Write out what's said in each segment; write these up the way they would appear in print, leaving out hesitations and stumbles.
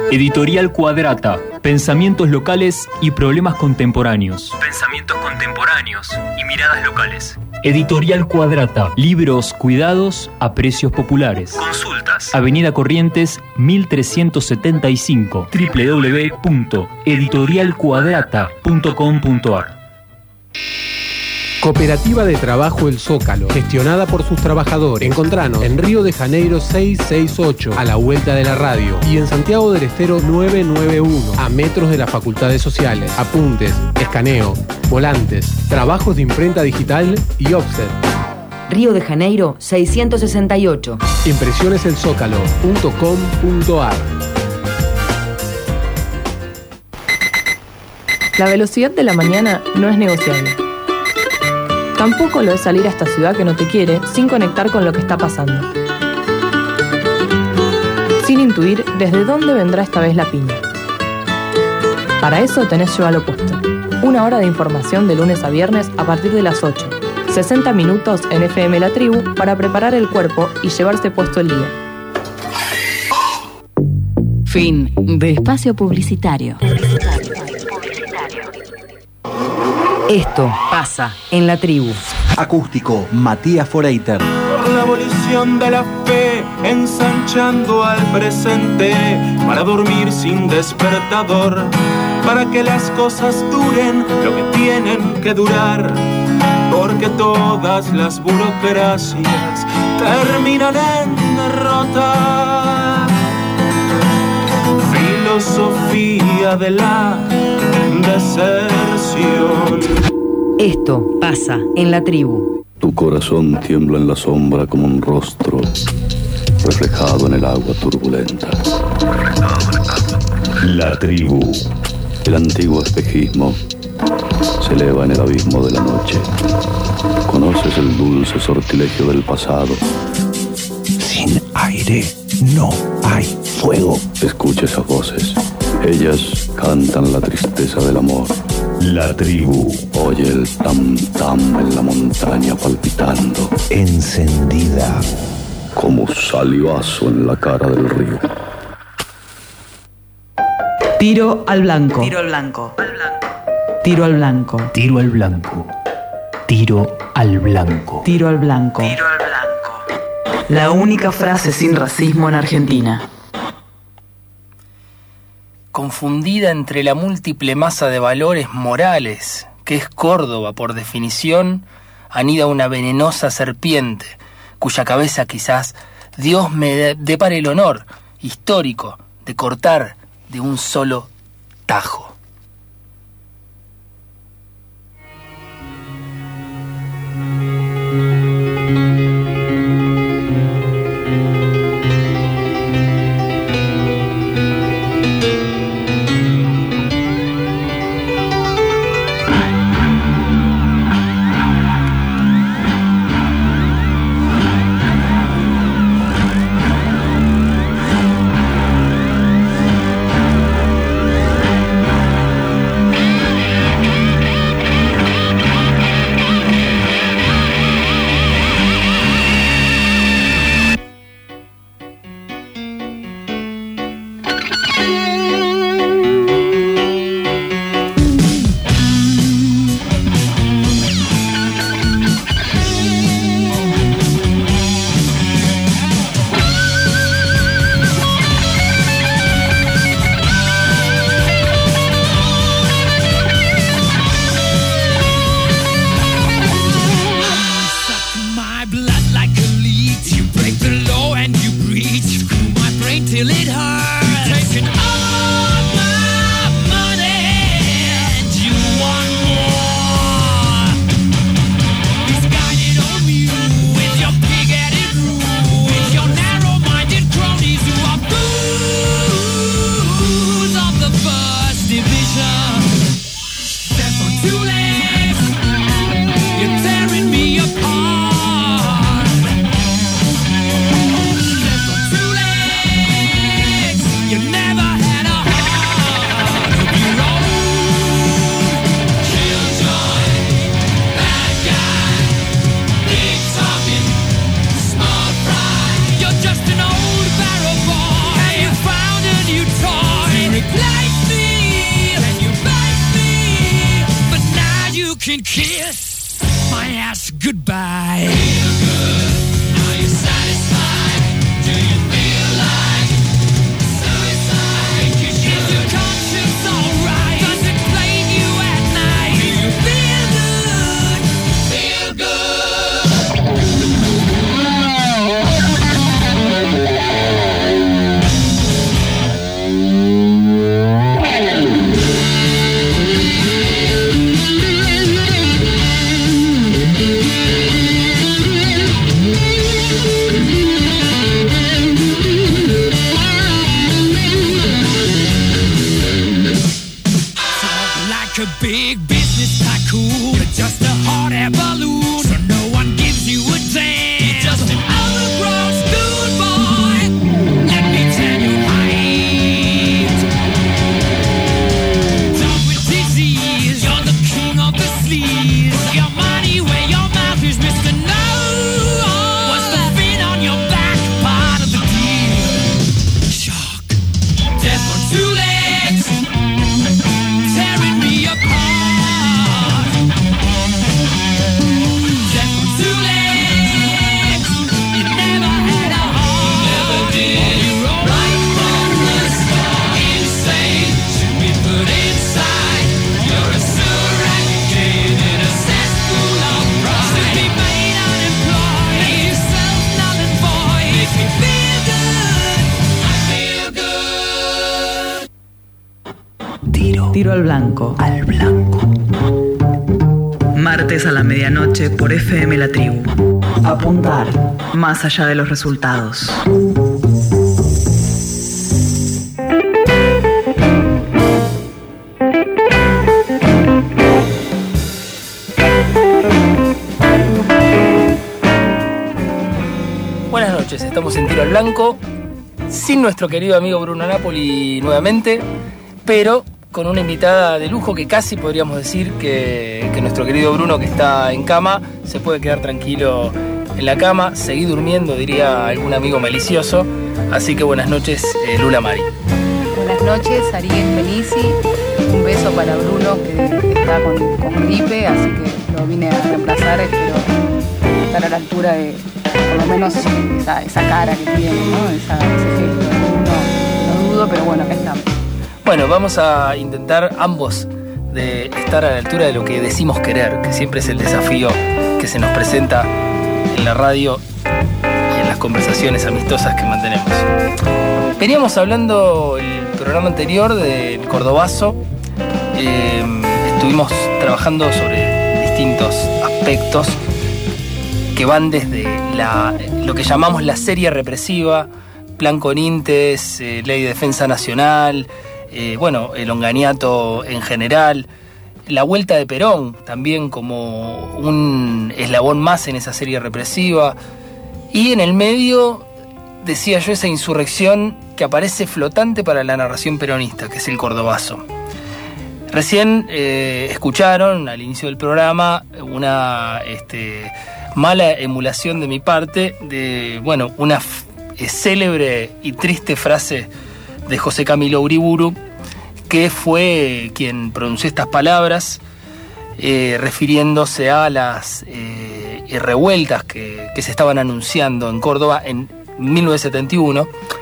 Editorial Cuadrata. Pensamientos locales y problemas contemporáneos. Pensamientos contemporáneos y miradas locales. Editorial Cuadrata. Libros cuidados a precios populares. Consultas. Avenida Corrientes 1375. www.editorialcuadrata.com.ar. Cooperativa de Trabajo El Zócalo, gestionada por sus trabajadores. Encontranos en Río de Janeiro 668, a la vuelta de la radio, y en Santiago del Estero 991, a metros de las facultades sociales. Apuntes, escaneo, volantes, trabajos de imprenta digital y offset. Río de Janeiro 668. Impresioneselsócalo.com.ar. La velocidad de la mañana no es negociable. Tampoco lo es salir a esta ciudad que no te quiere sin conectar con lo que está pasando. Sin intuir desde dónde vendrá esta vez la piña. Para eso tenés Llévalo Puesto. 1 hora de información de lunes a viernes a partir de las 8. 60 minutos en FM La Tribu para preparar el cuerpo y llevarse puesto el día. Fin de espacio publicitario. Esto pasa en La Tribu. Acústico, Matías Foreiter. Por la abolición de la fe, ensanchando al presente, para dormir sin despertador, para que las cosas duren lo que tienen que durar, porque todas las burocracias terminan en derrota. Filosofía de la deserción. Esto pasa en La Tribu. Tu corazón tiembla en la sombra como un rostro reflejado en el agua turbulenta. La Tribu. El antiguo espejismo se eleva en el abismo de la noche. Conoces el dulce sortilegio del pasado. Sin aire no hay fuego. Escucha esas voces. Ellas cantan la tristeza del amor. La Tribu. Oye el tam-tam en la montaña palpitando. Encendida. Como salivazo en la cara del río. Tiro al blanco. Tiro al blanco. Tiro al blanco. Tiro al blanco. Tiro al blanco. Tiro al blanco. Tiro al blanco. La única frase sin racismo en Argentina. Confundida entre la múltiple masa de valores morales que es Córdoba por definición, anida una venenosa serpiente, cuya cabeza quizás Dios me depare el honor histórico de cortar de un solo tajo. kiss my ass goodbye. Feel good. Are you satisfied? Do you feel like suicide? Is your conscience alright? Does it plague you at night? Do you feel good? Feel a big business tycoon. You're just a hot air balloon, so no one gives you a damn. You're just an overgrown schoolboy. Let me tell you right. Done with disease, you're the king of the sleaze. Put your money where your mouth is, Mr. No. What's the fin on your back? Part of the deal. Shock. Death on two legs. Tearing me apart. Death on two legs. You never had a heart. You never did. You're right from the start. Insane to be put inside. You're a surrogate in a cesspool of pride. To be made unemployed. Make yourself null and void. Makes me feel good. I feel good. Tiro al blanco. Al blanco. Martes a la medianoche por FM La Tribu. Apuntar. Más allá de los resultados. Buenas noches, estamos en Tiro al Blanco, sin nuestro querido amigo Bruno Napoli nuevamente, pero con una invitada de lujo que casi podríamos decir que nuestro querido Bruno, que está en cama, se puede quedar tranquilo en la cama, seguir durmiendo, diría algún amigo malicioso. Así que buenas noches, Lula Mari. Buenas noches, Ariel Felici. Un beso para Bruno, que está con gripe, así que lo vine a reemplazar. Espero estar a la altura de, por lo menos, esa cara que tiene, ¿no? Ese gesto. No dudo, pero bueno, acá estamos. Bueno, vamos a intentar ambos de estar a la altura de lo que decimos querer, que siempre es el desafío que se nos presenta en la radio y en las conversaciones amistosas que mantenemos. Veníamos hablando el programa anterior del Cordobazo. Estuvimos trabajando sobre distintos aspectos que van desde lo que llamamos la serie represiva, Plan Conintes, Ley de Defensa Nacional, el onganiato en general, la vuelta de Perón también como un eslabón más en esa serie represiva, y en el medio, decía yo, esa insurrección que aparece flotante para la narración peronista, que es el Cordobazo. Recién escucharon al inicio del programa una mala emulación de mi parte de una célebre y triste frase de José Camilo Uriburu, que fue quien pronunció estas palabras refiriéndose a las revueltas que se estaban anunciando en Córdoba en 1971.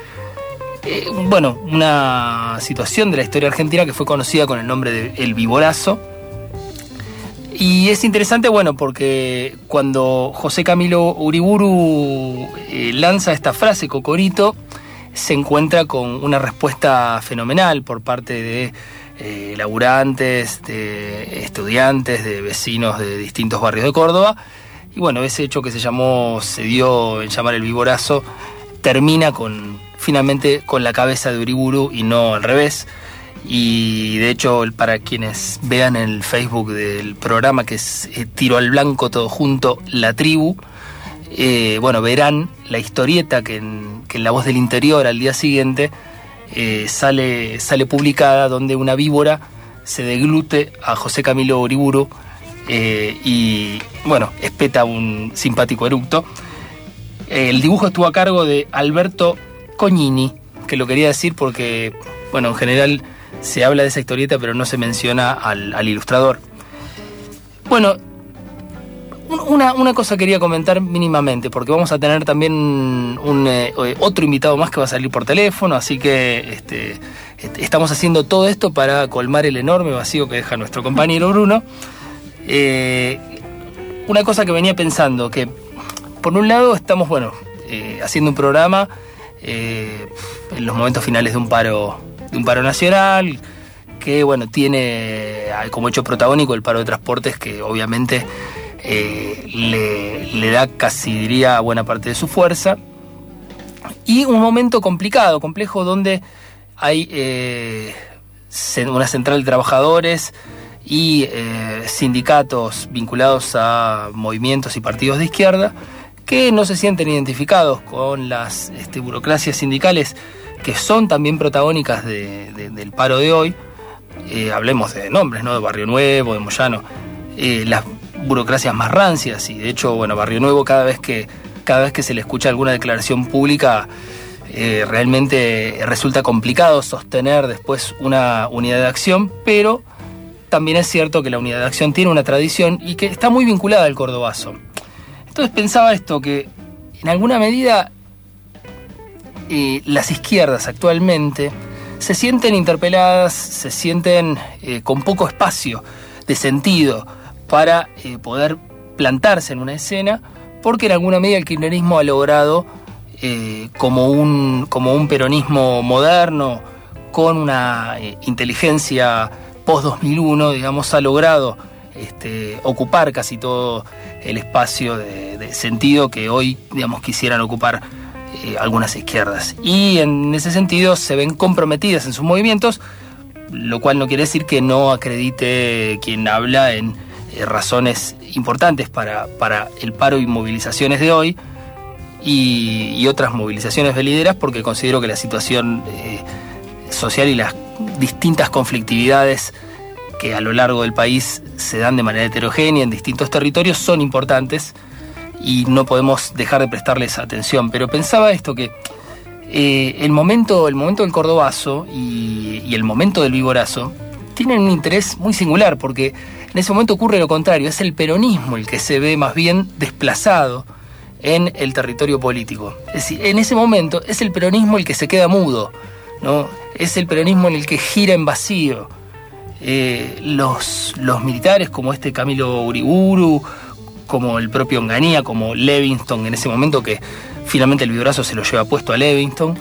Una situación de la historia argentina que fue conocida con el nombre de El Viborazo. Y es interesante, porque cuando José Camilo Uriburu lanza esta frase, Cocorito, se encuentra con una respuesta fenomenal por parte de laburantes, de estudiantes, de vecinos de distintos barrios de Córdoba. Y ese hecho que se dio en llamar El Viborazo, termina finalmente con la cabeza de Uriburu y no al revés. Y de hecho, para quienes vean el Facebook del programa, que es Tiro al Blanco todo junto, La Tribu, verán la historieta que en La Voz del Interior al día siguiente sale publicada, donde una víbora se deglute a José Camilo Uriburu y espeta un simpático eructo. El dibujo estuvo a cargo de Alberto Cognini, que lo quería decir porque, en general se habla de esa historieta, pero no se menciona al ilustrador. Bueno, una cosa quería comentar mínimamente, porque vamos a tener también otro invitado más que va a salir por teléfono, así que estamos haciendo todo esto para colmar el enorme vacío que deja nuestro compañero Bruno. Una cosa que venía pensando, que por un lado estamos, haciendo un programa en los momentos finales de un paro nacional, que tiene como hecho protagónico el paro de transportes, que obviamente le da casi, diría, buena parte de su fuerza, y un momento complejo, donde hay una central de trabajadores y sindicatos vinculados a movimientos y partidos de izquierda que no se sienten identificados con las burocracias sindicales que son también protagónicas del paro de hoy. Hablemos de nombres, ¿no? De Barrio Nuevo, de Moyano, las burocracias más rancias, y de hecho, Barrio Nuevo, cada vez que se le escucha alguna declaración pública, realmente resulta complicado sostener después una unidad de acción, pero también es cierto que la unidad de acción tiene una tradición y que está muy vinculada al cordobazo. Entonces pensaba esto, que en alguna medida las izquierdas actualmente se sienten interpeladas, se sienten con poco espacio de sentido para poder plantarse en una escena, porque en alguna medida el kirchnerismo ha logrado, como un peronismo moderno, con una inteligencia post-2001, digamos, ha logrado ocupar casi todo el espacio de sentido que hoy, digamos, quisieran ocupar algunas izquierdas. Y en ese sentido se ven comprometidas en sus movimientos, lo cual no quiere decir que no acredite quien habla en razones importantes para el paro y movilizaciones de hoy y otras movilizaciones venideras, porque considero que la situación social y las distintas conflictividades que a lo largo del país se dan de manera heterogénea en distintos territorios son importantes y no podemos dejar de prestarles atención. Pero pensaba esto, que el momento del cordobazo y el momento del viborazo tienen un interés muy singular, porque en ese momento ocurre lo contrario, es el peronismo el que se ve más bien desplazado en el territorio político. Es decir, en ese momento es el peronismo el que se queda mudo, ¿no? Es el peronismo en el que gira en vacío. Los militares como Camilo Uriburu, como el propio Onganía, como Levingston en ese momento, que finalmente el vibrazo se lo lleva puesto a Levingston,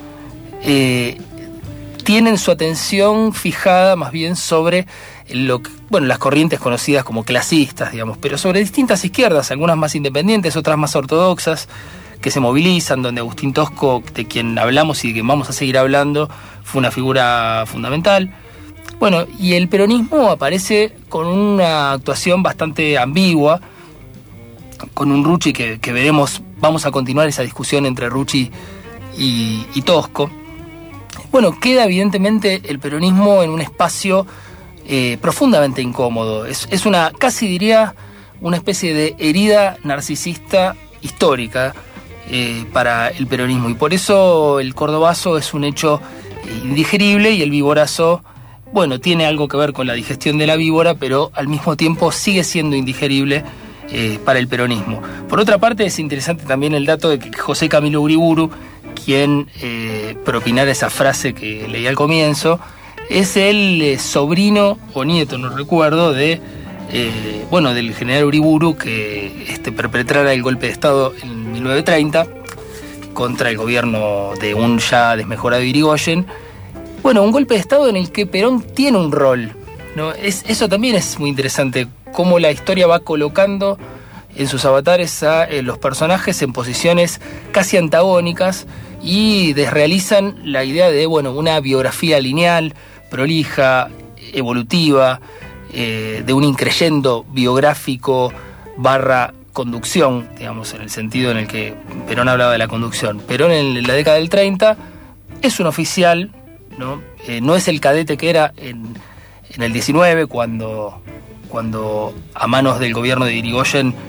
tienen su atención fijada más bien sobre las corrientes conocidas como clasistas, digamos, pero sobre distintas izquierdas, algunas más independientes, otras más ortodoxas, que se movilizan, donde Agustín Tosco, de quien hablamos y de quien vamos a seguir hablando, fue una figura fundamental. Y el peronismo aparece con una actuación bastante ambigua, con un Rucci que veremos, vamos a continuar esa discusión entre Rucci y Tosco. Queda evidentemente el peronismo en un espacio profundamente incómodo. Es una, casi diría, una especie de herida narcisista histórica para el peronismo, y por eso el cordobazo es un hecho indigerible, y el viborazo, tiene algo que ver con la digestión de la víbora, pero al mismo tiempo sigue siendo indigerible para el peronismo. Por otra parte, es interesante también el dato de que José Camilo Uriburu, quien propinara esa frase que leí al comienzo, es el sobrino o nieto, no recuerdo, del general Uriburu, que perpetrara el golpe de Estado en 1930 contra el gobierno de un ya desmejorado Irigoyen. Un golpe de Estado en el que Perón tiene un rol, ¿no? Eso también es muy interesante, cómo la historia va colocando en sus avatares a los personajes en posiciones casi antagónicas, y desrealizan la idea de una biografía lineal, prolija, evolutiva, de un increyendo biográfico / conducción, digamos, en el sentido en el que Perón hablaba de la conducción. Perón en la década del 30 es un oficial, ¿no? No es el cadete que era en el 19, cuando a manos del gobierno de Irigoyen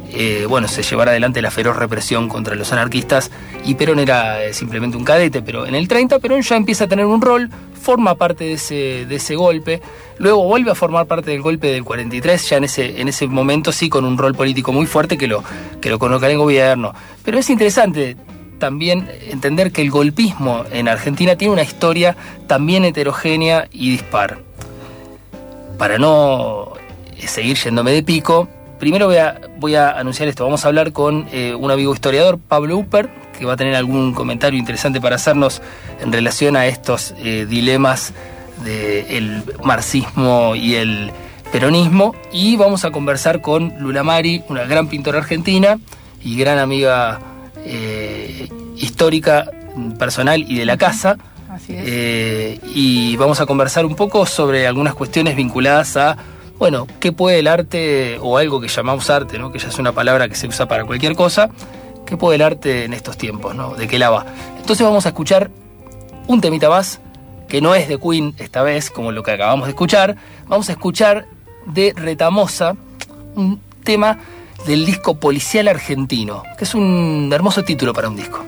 se llevara adelante la feroz represión contra los anarquistas, y Perón era simplemente un cadete. Pero en el 30 Perón ya empieza a tener un rol, forma parte de ese golpe, luego vuelve a formar parte del golpe del 43, ya en ese momento sí con un rol político muy fuerte que lo coloca en el gobierno. Pero es interesante también entender que el golpismo en Argentina tiene una historia también heterogénea y dispar. Para no seguir yéndome de pico, primero voy a anunciar esto. Vamos a hablar con un amigo historiador, Pablo Huppert, que va a tener algún comentario interesante para hacernos en relación a estos dilemas del marxismo y el peronismo. Y vamos a conversar con Lula Mari, una gran pintora argentina y gran amiga histórica, personal y de la casa. Así es. Y vamos a conversar un poco sobre algunas cuestiones vinculadas a, bueno, qué puede el arte, o algo que llamamos arte, ¿no? Que ya es una palabra que se usa para cualquier cosa. ¿Qué puede el arte en estos tiempos, ¿no? ¿De qué la va? Entonces vamos a escuchar un temita más, que no es de Queen esta vez, como lo que acabamos de escuchar. Vamos a escuchar de Retamosa, un tema del disco Policial Argentino, que es un hermoso título para un disco.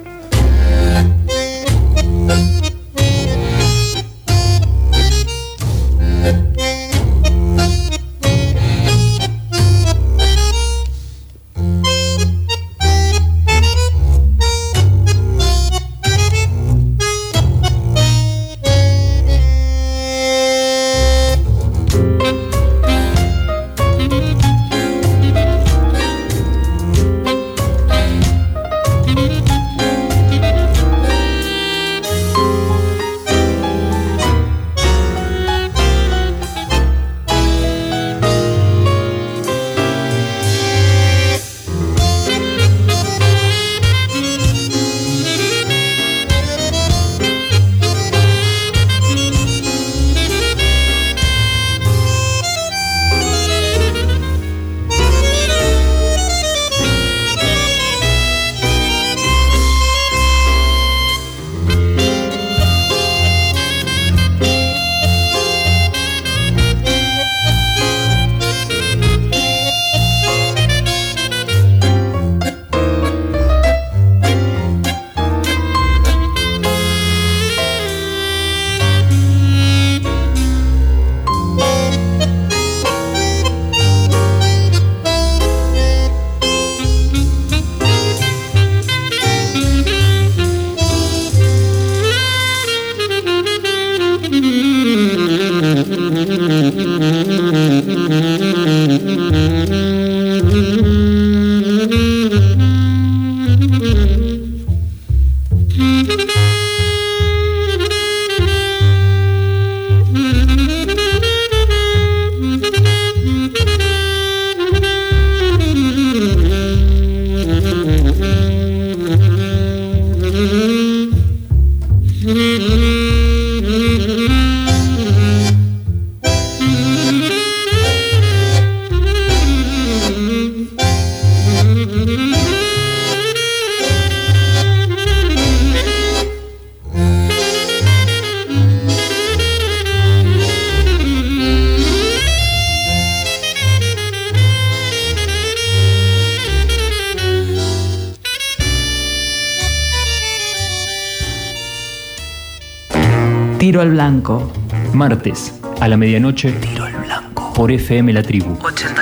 Tiro al blanco. Martes, a la medianoche. Tiro al blanco. Por FM La Tribu.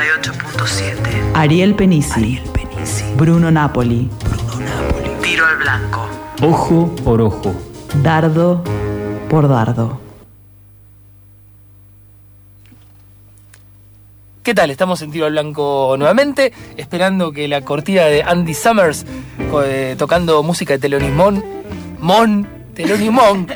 88.7. Ariel Penisi. Bruno Napoli. Tiro al blanco. Ojo por ojo. Dardo por dardo. ¿Qué tal? Estamos en Tiro al Blanco nuevamente, esperando que la cortina de Andy Summers tocando música de Thelonious Monk,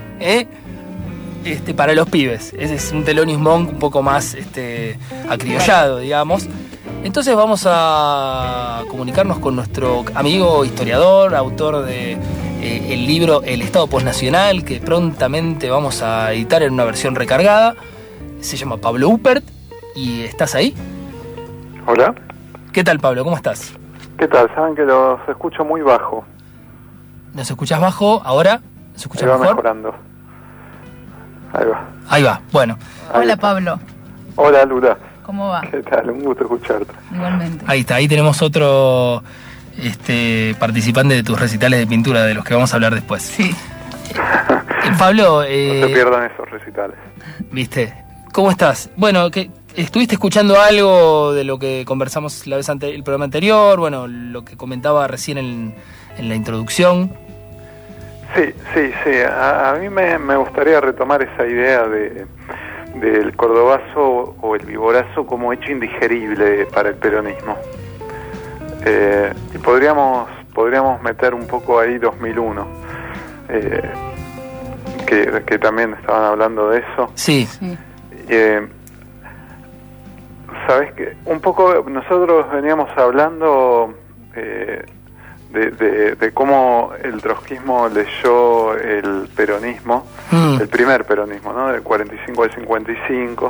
para los pibes. Ese es un Thelonious Monk un poco más acriollado, digamos. Entonces vamos a comunicarnos con nuestro amigo historiador, autor de el libro El Estado Postnacional, que prontamente vamos a editar en una versión recargada. Se llama Pablo Huppert. ¿Y estás ahí? Hola. ¿Qué tal, Pablo? ¿Cómo estás? ¿Qué tal? Saben que los escucho muy bajo. ¿Nos escuchás bajo? ¿Ahora? ¿Nos escuchás mejor? Mejorando. Ahí va. Ahí va, bueno. Hola, Pablo. Hola, Lula. ¿Cómo va? ¿Qué tal? Un gusto escucharte. Igualmente. Ahí está, ahí tenemos otro participante de tus recitales de pintura, de los que vamos a hablar después. Sí. Pablo... No se pierdan esos recitales. ¿Viste? ¿Cómo estás? Bueno, ¿estuviste escuchando algo de lo que conversamos la vez el programa anterior? Bueno, lo que comentaba recién en la introducción. Sí. A mí me gustaría retomar esa idea del cordobazo o el viborazo como hecho indigerible para el peronismo. Y podríamos meter un poco ahí 2001, que también estaban hablando de eso. Sí. Sabes que un poco nosotros veníamos hablando de cómo el trotskismo leyó el peronismo, el primer peronismo, ¿no? Del 45 al 55,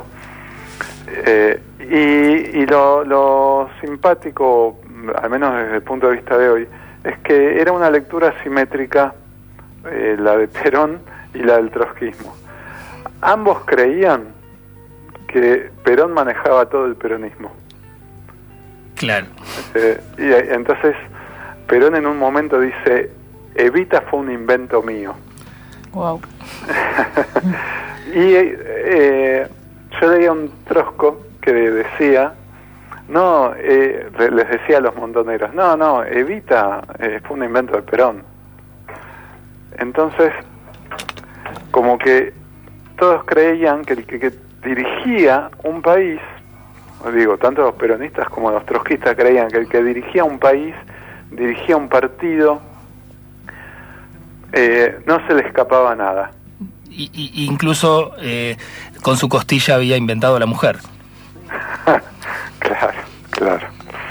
y lo simpático, al menos desde el punto de vista de hoy, es que era una lectura simétrica, la de Perón y la del trotskismo. Ambos creían que Perón manejaba todo el peronismo. Claro. Y entonces Perón en un momento dice: Evita fue un invento mío. Wow. Y yo leía un trosco que decía, les decía a los montoneros, no, Evita fue un invento de Perón. Entonces, como que todos creían que el que dirigía un país, digo, tanto los peronistas como los trotskistas creían que el que dirigía un país, dirigía un partido, no se le escapaba nada. Y incluso con su costilla había inventado la mujer. Claro.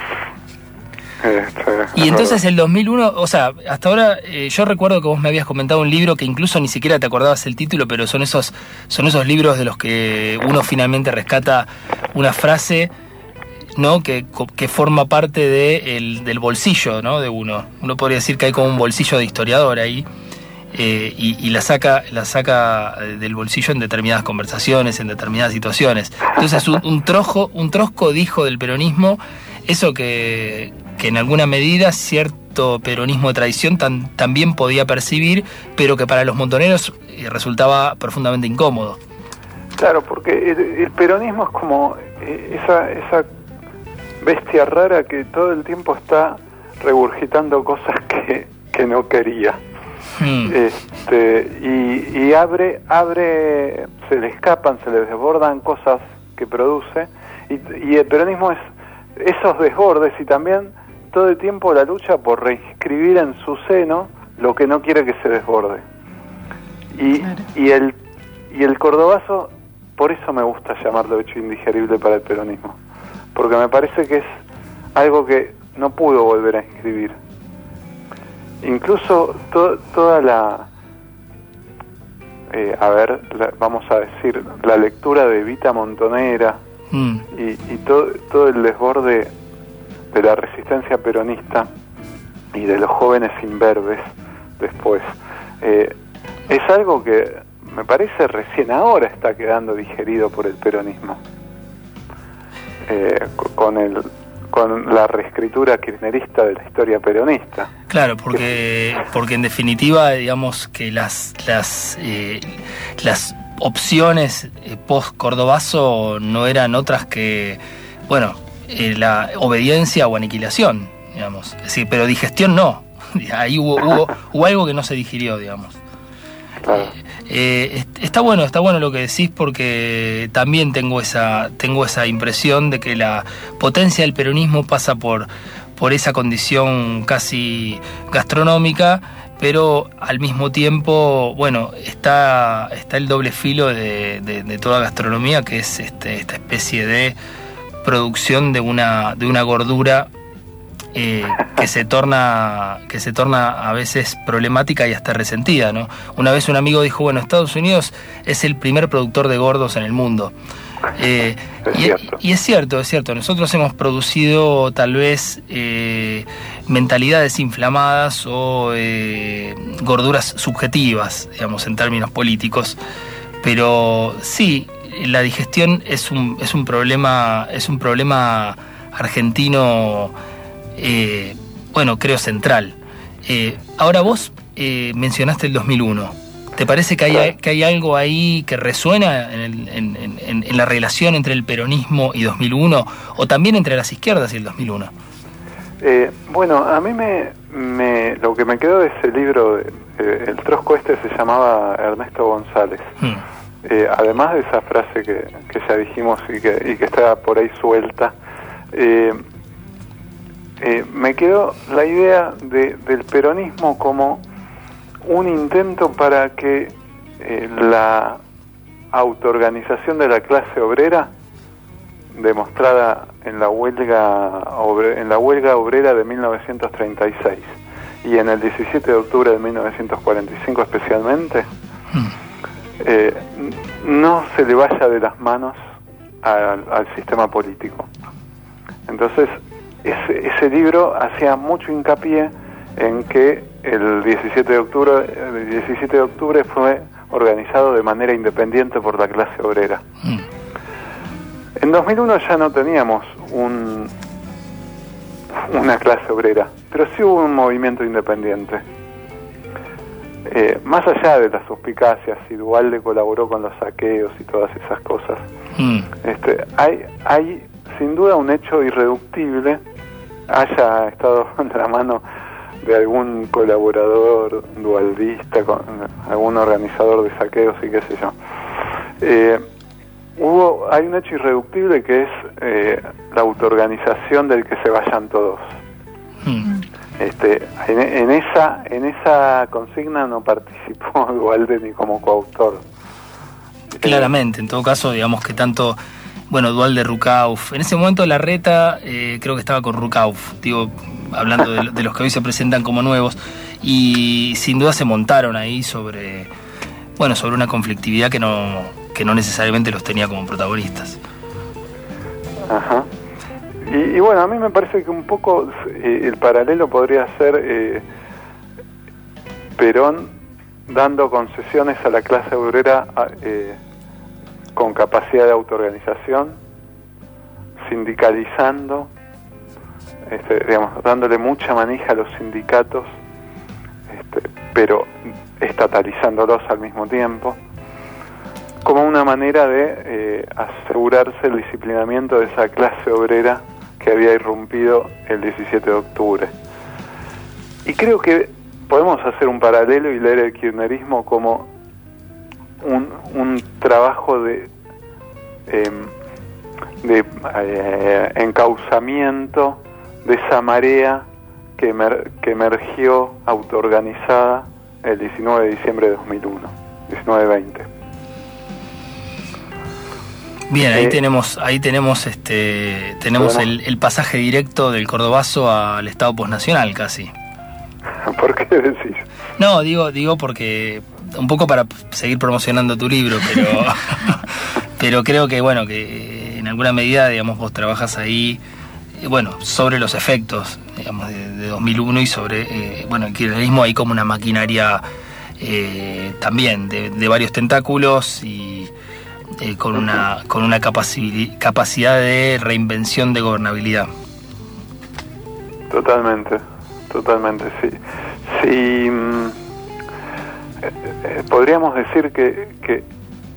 Y entonces el 2001, o sea, hasta ahora yo recuerdo que vos me habías comentado un libro que incluso ni siquiera te acordabas el título, pero son esos libros de los que uno finalmente rescata una frase, ¿no? que forma parte del bolsillo, ¿no? De uno. Uno podría decir que hay como un bolsillo de historiador ahí, y la saca del bolsillo en determinadas conversaciones, en determinadas situaciones. Entonces un trosco dijo del peronismo eso que en alguna medida cierto peronismo de tradición también podía percibir, pero que para los montoneros resultaba profundamente incómodo. Claro, porque el peronismo es como esa bestia rara que todo el tiempo está regurgitando cosas que no quería. Y abre, se le escapan, se le desbordan cosas que produce, y el peronismo es esos desbordes y también todo el tiempo la lucha por reescribir en su seno lo que no quiere que se desborde. Y el cordobazo, por eso me gusta llamarlo hecho indigerible para el peronismo, porque me parece que es algo que no pudo volver a escribir. Incluso toda vamos a decir, la lectura de Evita Montonera y todo el desborde de la resistencia peronista y de los jóvenes imberbes después, es algo que me parece recién ahora está quedando digerido por el peronismo, con la reescritura kirchnerista de la historia peronista. Claro, porque en definitiva, digamos que las opciones post-cordobazo no eran otras que, la obediencia o aniquilación, digamos. Es decir, pero digestión no. Ahí hubo algo que no se digirió, digamos. Claro. Está bueno lo que decís, porque también tengo esa impresión de que la potencia del peronismo pasa por esa condición casi gastronómica, pero al mismo tiempo, está el doble filo de toda gastronomía, que es esta especie de producción de una gordura que se torna a veces problemática y hasta resentida, ¿no? Una vez un amigo dijo, Estados Unidos es el primer productor de gordos en el mundo. Y es cierto. Nosotros hemos producido tal vez mentalidades inflamadas o gorduras subjetivas, digamos, en términos políticos. Pero sí, la digestión es un problema argentino, bueno, creo central. Ahora vos mencionaste el 2001. ¿Te parece que hay algo ahí que resuena en la relación entre el peronismo y 2001, o también entre las izquierdas y el 2001? Bueno, a mí lo que me quedó de ese libro, el trosco se llamaba Ernesto González. Además de esa frase que ya dijimos y que está por ahí suelta, me quedó la idea del peronismo como un intento para que la autoorganización de la clase obrera, demostrada en la huelga obrera de 1936 y en el 17 de octubre de 1945 especialmente, no se le vaya de las manos al sistema político. Entonces ese libro hacía mucho hincapié en que el 17 de octubre fue organizado de manera independiente por la clase obrera. En 2001 ya no teníamos una clase obrera, pero sí hubo un movimiento independiente. Más allá de las suspicacias, si Duhalde colaboró con los saqueos y todas esas cosas, hay sin duda un hecho irreductible, haya estado en la mano de algún colaborador dualdista, con algún organizador de saqueos y qué sé yo. Hay un hecho irreductible que es la autoorganización del que se vayan todos. En esa consigna no participó Duhalde ni como coautor. Claramente, en todo caso, digamos que tanto, bueno, Duhalde, Rucauf, en ese momento Larreta creo que estaba con Rucauf, digo, hablando de los que hoy se presentan como nuevos, y sin duda se montaron ahí sobre una conflictividad que no necesariamente los tenía como protagonistas. Ajá. Y bueno, a mí me parece que un poco el paralelo podría ser Perón dando concesiones a la clase obrera con capacidad de autoorganización, sindicalizando, dándole mucha manija a los sindicatos, pero estatalizándolos al mismo tiempo, como una manera de asegurarse el disciplinamiento de esa clase obrera que había irrumpido el 17 de octubre. Y creo que podemos hacer un paralelo y leer el kirchnerismo como un trabajo de encauzamiento de esa marea que emergió autoorganizada el 19 de diciembre de 2001, 19-20. Bien, ahí tenemos el pasaje directo del cordobazo al Estado posnacional casi. ¿Por qué decís? No, digo porque un poco para seguir promocionando tu libro, pero creo que que en alguna medida, digamos, vos trabajas ahí, sobre los efectos, digamos, de 2001 y sobre, el kirchnerismo ahí como una maquinaria también de varios tentáculos y con una capacidad de reinvención de gobernabilidad. Totalmente, sí. Podríamos decir que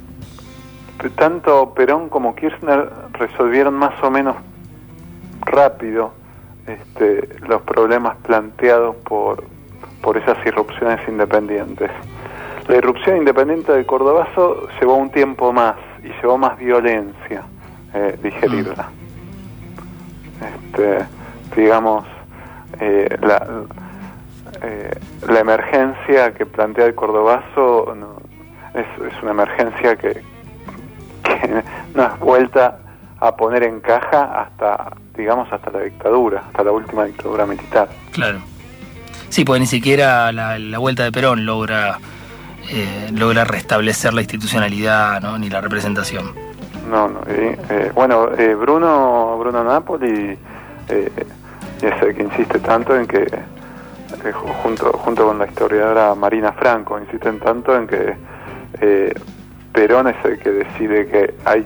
tanto Perón como Kirchner resolvieron más o menos rápido los problemas planteados por esas irrupciones independientes. La irrupción independiente del cordobazo llevó un tiempo más y llevó más violencia digerirla. La emergencia que plantea el cordobazo es una emergencia que no es vuelta a poner en caja hasta la dictadura, hasta la última dictadura militar. Claro. Sí, pues ni siquiera la vuelta de Perón logra restablecer la institucionalidad, ¿no? Ni la representación. Bruno Napoli es el que insiste tanto en que junto con la historiadora Marina Franco insisten tanto en que Perón es el que decide que hay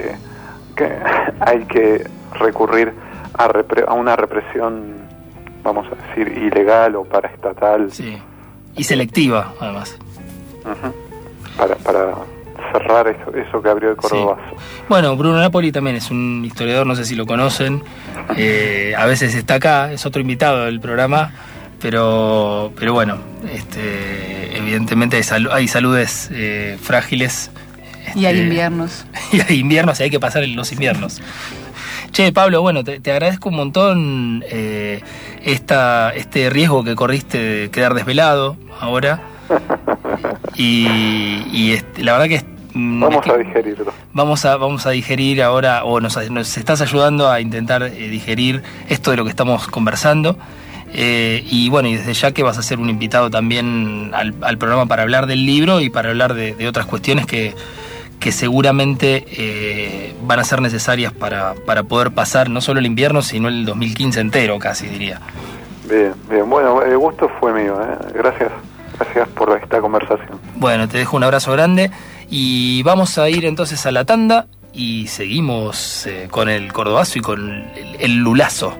que recurrir a una represión, vamos a decir, ilegal o paraestatal. Sí. Y selectiva, además. Para cerrar eso que abrió el Cordobazo. Sí. Bueno, Bruno Napoli también es un historiador, no sé si lo conocen. A veces está acá, es otro invitado del programa, pero bueno, evidentemente hay saludes frágiles. Y hay inviernos. Y hay inviernos y hay que pasar los inviernos. Che, Pablo, bueno, te agradezco un montón este riesgo que corriste de quedar desvelado ahora. Y la verdad que vamos a digerirlo. Vamos a digerir ahora, o nos estás ayudando a intentar digerir esto de lo que estamos conversando. Y bueno, y desde ya que vas a ser un invitado también al programa para hablar del libro y para hablar de otras cuestiones que seguramente van a ser necesarias para poder pasar no solo el invierno, sino el 2015 entero, casi diría. Bien. Bueno, el gusto fue mío. Gracias por esta conversación. Bueno, te dejo un abrazo grande y vamos a ir entonces a la tanda y seguimos con el Cordobazo y con el Lulazo.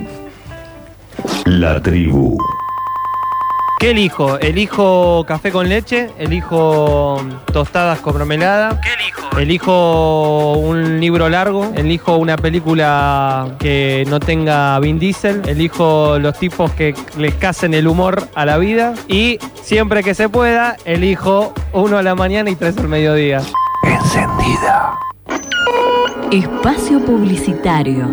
La tribu. ¿Qué elijo? ¿Elijo café con leche? ¿Elijo tostadas con mermelada? ¿Qué elijo? ¿Elijo un libro largo? ¿Elijo una película que no tenga Vin Diesel? ¿Elijo los tipos que les casen el humor a la vida? Y siempre que se pueda, elijo 1 a la mañana y 3 al mediodía. Encendida. Espacio publicitario.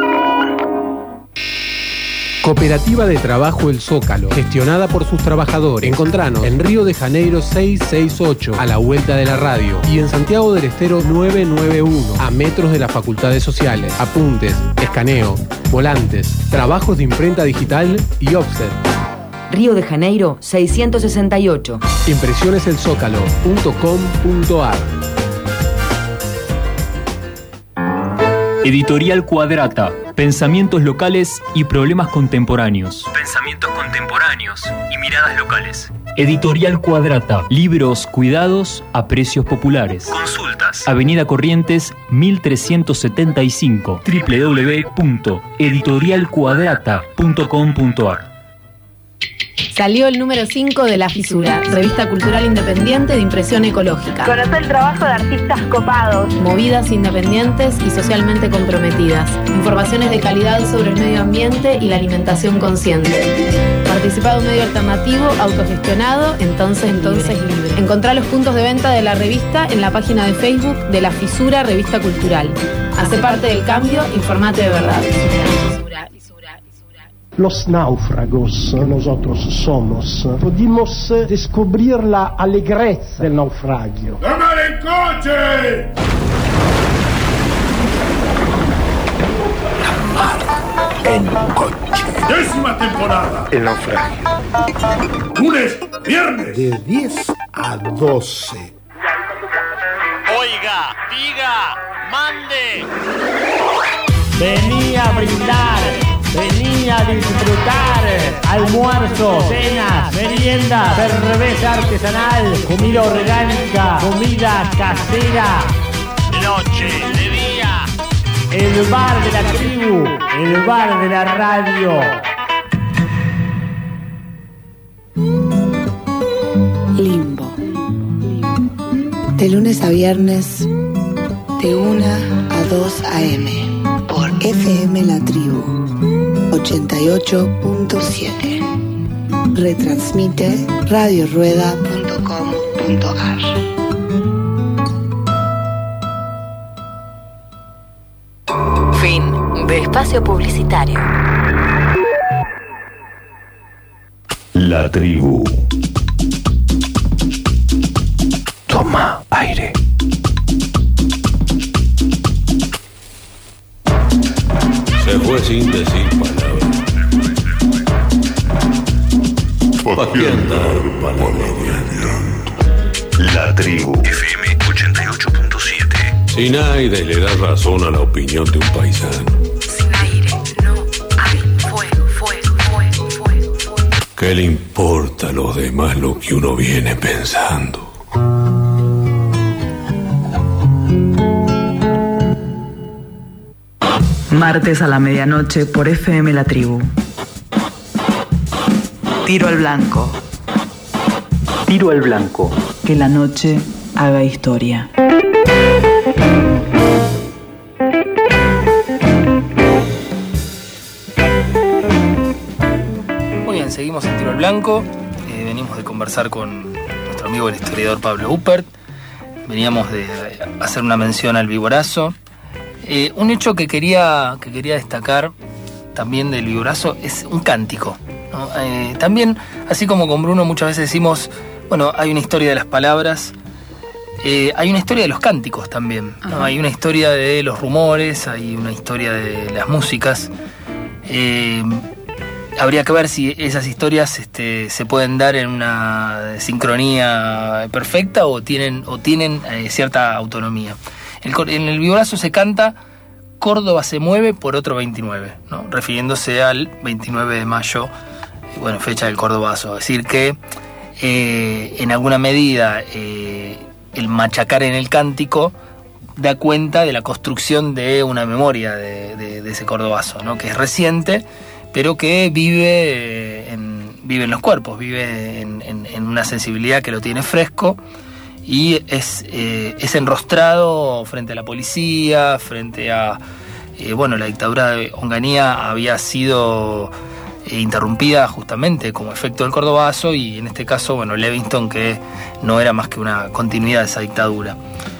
Cooperativa de Trabajo El Zócalo, gestionada por sus trabajadores. Encontranos en Río de Janeiro 668, a la vuelta de la radio, y en Santiago del Estero 991, a metros de las facultades sociales. Apuntes, escaneo, volantes, trabajos de imprenta digital y offset. Río de Janeiro 668. Impresioneselzócalo.com.ar. Editorial Cuadrata. Pensamientos locales y problemas contemporáneos. Pensamientos contemporáneos y miradas locales. Editorial Cuadrata. Libros cuidados a precios populares. Consultas. Avenida Corrientes 1375. www.editorialcuadrata.com.ar. Salió el número 5 de La Fisura, revista cultural independiente de impresión ecológica. Conoce el trabajo de artistas copados. Movidas independientes y socialmente comprometidas. Informaciones de calidad sobre el medio ambiente y la alimentación consciente. Participa de un medio alternativo, autogestionado, entonces libre. Encontrá los puntos de venta de la revista en la página de Facebook de La Fisura, revista cultural. Hace parte del cambio, informate de verdad. Los náufragos que nosotros somos, pudimos descubrir la alegreza del naufragio. ¡Tomar el coche! La mar en coche. 10ª temporada. El naufragio. Lunes, viernes. De 10 a 12. Oiga, diga, mande. Vení a brindar. Vení a disfrutar, almuerzo, cenas, meriendas, cerveza artesanal, comida orgánica, comida casera. De noche, de día. El bar de la tribu, el bar de la radio. Limbo. De lunes a viernes, de 1 a 2 a.m. por FM La Tribu 88.7. Retransmite radiorueda.com.ar. Fin de espacio publicitario. La tribu. Toma aire. Se fue sin decir palabras. ¿Para qué andar palabreando? La tribu. FM 88.7. Sin aire le da razón a la opinión de un paisano. Sin aire no hay fuego. ¿Qué le importa a los demás lo que uno viene pensando? Martes a la medianoche por FM La Tribu. Tiro al blanco. Tiro al blanco. Que la noche haga historia. Muy bien, seguimos en Tiro al Blanco. Venimos de conversar con nuestro amigo el historiador Pablo Huppert. Veníamos de hacer una mención al Viborazo. Un hecho que quería destacar también del Viborazo es un cántico, ¿no? También, así como con Bruno muchas veces decimos, bueno, hay una historia de las palabras, hay una historia de los cánticos también, ¿no? Hay una historia de los rumores, hay una historia de las músicas. Habría que ver si esas historias se pueden dar en una sincronía perfecta o tienen cierta autonomía. En el Viborazo se canta Córdoba se mueve por otro 29, ¿no? Refiriéndose al 29 de mayo, fecha del Cordobazo. Es decir que en alguna medida el machacar en el cántico da cuenta de la construcción de una memoria de ese Cordobazo, ¿no? Que es reciente, pero que vive en los cuerpos, vive en una sensibilidad que lo tiene fresco. Y es enrostrado frente a la policía, frente a... la dictadura de Onganía había sido interrumpida justamente como efecto del Cordobazo, y en este caso, Levingston, que no era más que una continuidad de esa dictadura.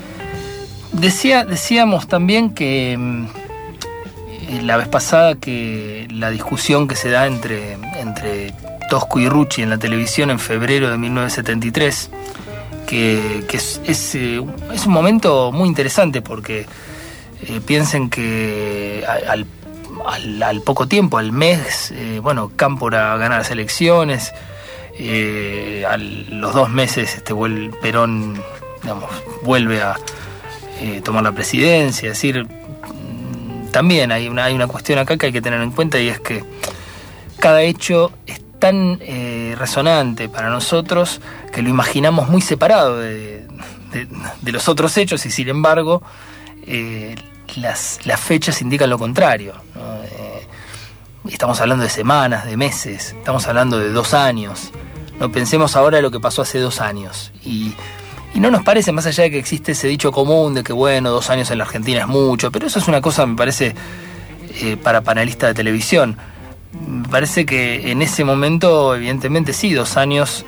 Decíamos también que la vez pasada que la discusión que se da entre Tosco y Rucci en la televisión en febrero de 1973... que es un momento muy interesante porque piensen que al poco tiempo, al mes, Cámpora gana las elecciones, a los 2 meses Perón, vuelve a tomar la presidencia. Es decir, también hay una cuestión acá que hay que tener en cuenta, y es que cada hecho es tan resonante para nosotros que lo imaginamos muy separado de los otros hechos, y sin embargo las fechas indican lo contrario, ¿no? Estamos hablando de semanas, de meses, estamos hablando de 2 años. No pensemos ahora lo que pasó hace 2 años, y no nos parece, más allá de que existe ese dicho común de que 2 años en la Argentina es mucho, pero eso es una cosa, me parece, para panelistas de televisión. Me parece que en ese momento, evidentemente sí, 2 años,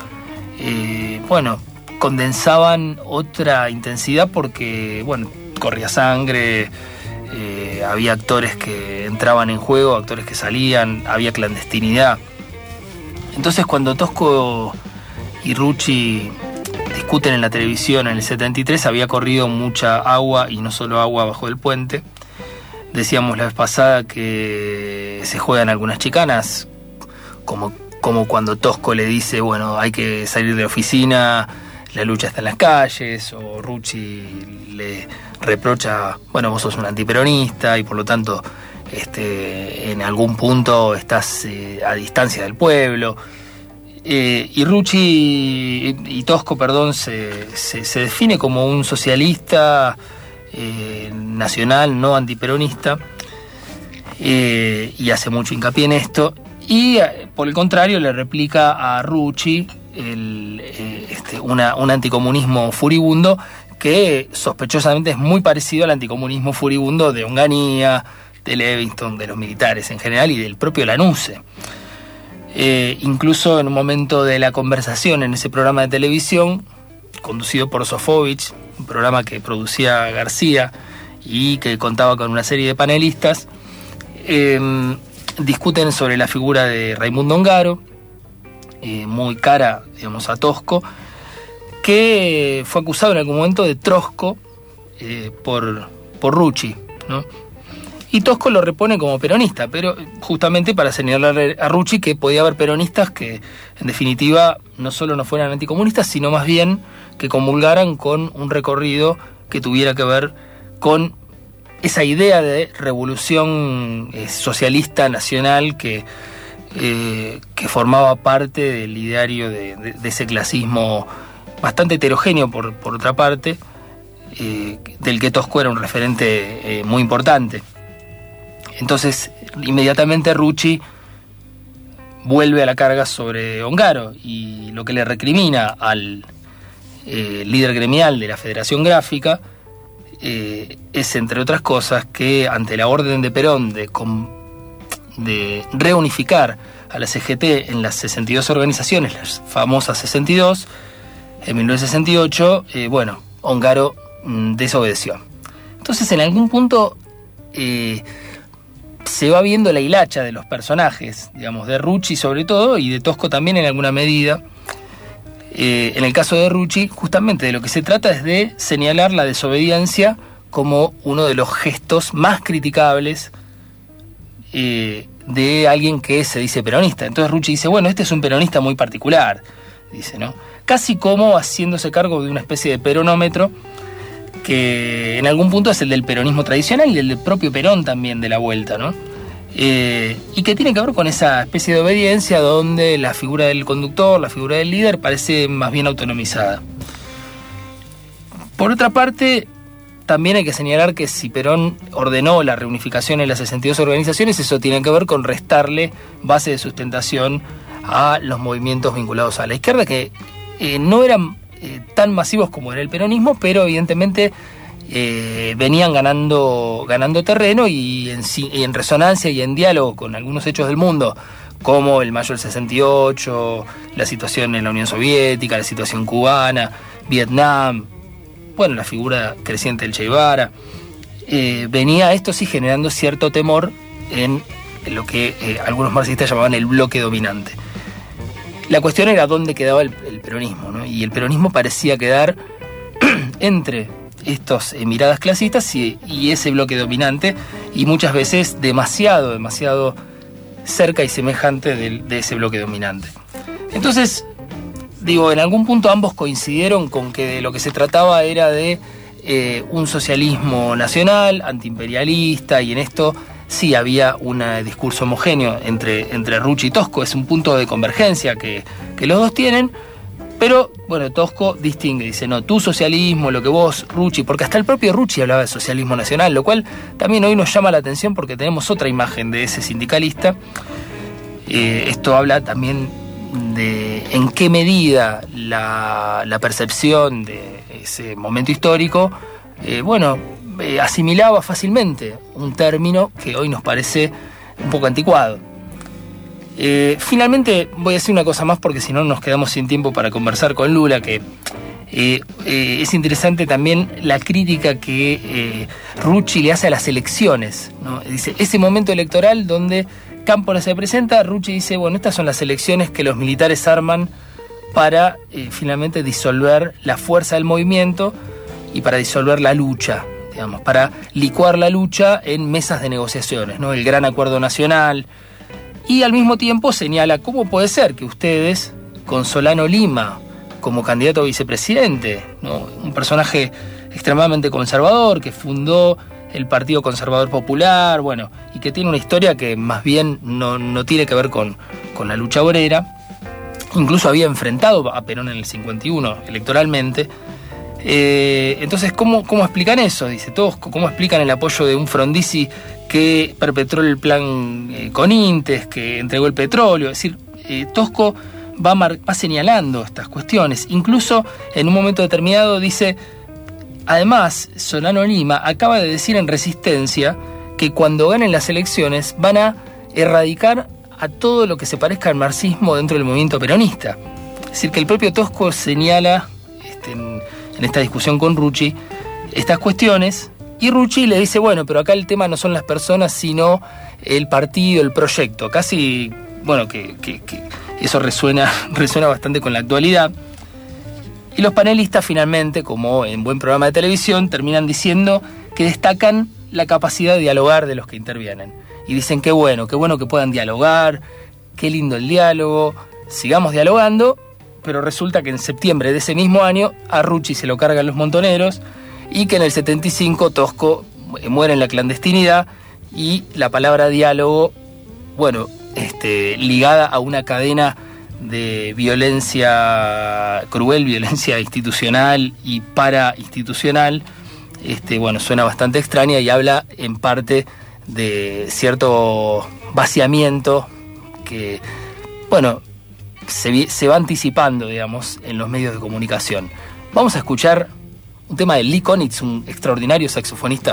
condensaban otra intensidad porque, corría sangre, había actores que entraban en juego, actores que salían, había clandestinidad. Entonces, cuando Tosco y Rucci discuten en la televisión en el 73, había corrido mucha agua, y no solo agua, bajo el puente. Decíamos la vez pasada que se juegan algunas chicanas, como cuando Tosco le dice, hay que salir de la oficina, la lucha está en las calles, o Rucci le reprocha, vos sos un antiperonista y por lo tanto en algún punto estás a distancia del pueblo. Y Rucci y Tosco, se define como un socialista nacional, no antiperonista, y hace mucho hincapié en esto, y por el contrario le replica a Rucci un anticomunismo furibundo que sospechosamente es muy parecido al anticomunismo furibundo de Onganía, de Levingston, de los militares en general y del propio Lanusse. Incluso en un momento de la conversación en ese programa de televisión conducido por Sofovich, un programa que producía García y que contaba con una serie de panelistas, discuten sobre la figura de Raimundo Ongaro, muy cara, a Tosco, que fue acusado en algún momento de trosco por Rucci, ¿no? Y Tosco lo repone como peronista, pero justamente para señalar a Rucci que podía haber peronistas que, en definitiva, no solo no fueran anticomunistas, sino más bien que comulgaran con un recorrido que tuviera que ver con esa idea de revolución socialista nacional que formaba parte del ideario de ese clasismo bastante heterogéneo, por otra parte, del que Tosco era un referente muy importante. Entonces, inmediatamente Rucci vuelve a la carga sobre Ongaro y lo que le recrimina al líder gremial de la Federación Gráfica es, entre otras cosas, que ante la orden de Perón de reunificar a la CGT en las 62 organizaciones, las famosas 62, en 1968, Ongaro desobedeció. Entonces, en algún punto se va viendo la hilacha de los personajes, digamos, de Rucci sobre todo, y de Tosco también en alguna medida. En el caso de Rucci, justamente de lo que se trata es de señalar la desobediencia como uno de los gestos más criticables de alguien que se dice peronista. Entonces Rucci dice, bueno, este es un peronista muy particular, dice, ¿no? Casi como haciéndose cargo de una especie de peronómetro que en algún punto es el del peronismo tradicional y el del propio Perón también de la vuelta, ¿no? Y que tiene que ver con esa especie de obediencia donde la figura del conductor, la figura del líder, parece más bien autonomizada. Por otra parte, también hay que señalar que si Perón ordenó la reunificación en las 62 organizaciones, eso tiene que ver con restarle base de sustentación a los movimientos vinculados a la izquierda, que no eran tan masivos como era el peronismo, pero evidentemente venían ganando terreno y en resonancia y en diálogo con algunos hechos del mundo, como el mayo del 68, la situación en la Unión Soviética, la situación cubana, Vietnam, bueno, la figura creciente del Che Guevara, venía esto sí generando cierto temor en lo que algunos marxistas llamaban el bloque dominante. La cuestión era dónde quedaba el peronismo, ¿no? Y el peronismo parecía quedar entre estas miradas clasistas y ese bloque dominante, y muchas veces demasiado cerca y semejante de ese bloque dominante. Entonces, digo, en algún punto ambos coincidieron con que de lo que se trataba era de un socialismo nacional, antiimperialista, y en esto sí había un discurso homogéneo entre Rucci y Tosco. Es un punto de convergencia que los dos tienen, pero bueno, Tosco distingue, dice, no, tu socialismo, lo que vos, Rucci, porque hasta el propio Rucci hablaba de socialismo nacional, lo cual también hoy nos llama la atención porque tenemos otra imagen de ese sindicalista. Esto habla también de en qué medida la percepción de ese momento histórico, asimilaba fácilmente un término que hoy nos parece un poco anticuado. Finalmente voy a decir una cosa más porque si no nos quedamos sin tiempo para conversar con Lula, que es interesante también la crítica que Rucci le hace a las elecciones, ¿no? Dice, ese momento electoral donde Cámpora se presenta, Rucci dice, bueno, estas son las elecciones que los militares arman para finalmente disolver la fuerza del movimiento y para disolver la lucha, digamos, para licuar la lucha en mesas de negociaciones, ¿no? El gran acuerdo nacional. Y al mismo tiempo señala cómo puede ser que ustedes, con Solano Lima como candidato a vicepresidente, ¿no? Un personaje extremadamente conservador que fundó el Partido Conservador Popular, bueno, y que tiene una historia que más bien no tiene que ver con la lucha obrera. Incluso había enfrentado a Perón en el 51 electoralmente. Entonces, ¿cómo explican eso? Dice Tosco, ¿cómo explican el apoyo de un Frondizi que perpetró el plan Conintes, que entregó el petróleo? Es decir, Tosco va señalando estas cuestiones. Incluso en un momento determinado dice, además, Solano Lima acaba de decir en Resistencia que cuando ganen las elecciones van a erradicar a todo lo que se parezca al marxismo dentro del movimiento peronista. Es decir, que el propio Tosco señala en esta discusión con Rucci estas cuestiones, y Rucci le dice, bueno, pero acá el tema no son las personas, sino el partido, el proyecto. Casi, bueno, que eso resuena bastante con la actualidad. Y los panelistas finalmente, como en buen programa de televisión, terminan diciendo que destacan la capacidad de dialogar de los que intervienen. Y dicen qué bueno que puedan dialogar, qué lindo el diálogo, sigamos dialogando. Pero resulta que en septiembre de ese mismo año a Rucci se lo cargan los montoneros y que en el 75 Tosco muere en la clandestinidad, y la palabra diálogo, bueno, ligada a una cadena de violencia cruel, violencia institucional y parainstitucional, bueno, suena bastante extraña y habla en parte de cierto vaciamiento que, bueno, se va anticipando, digamos, en los medios de comunicación. Vamos a escuchar un tema de Lee Konitz, un extraordinario saxofonista.